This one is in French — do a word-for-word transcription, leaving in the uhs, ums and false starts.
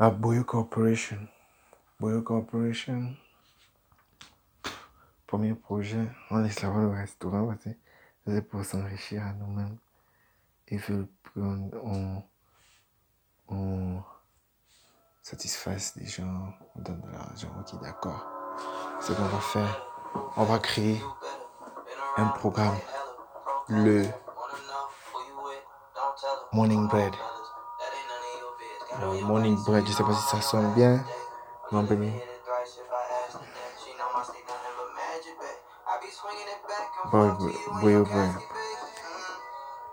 à Boyo Corporation. Boyo Corporation, premier projet, on laisse là-bas le restaurant parce que c'est pour s'enrichir à nous-mêmes. Et veulent prendre, on, on satisfasse les gens, on donne de l'argent, ok, d'accord. C'est ce qu'on va faire. On va créer un programme, le Morning Bread. Le Morning Bread, je sais pas si ça sonne bien. Non, baby. Boy, boy, boy, boy.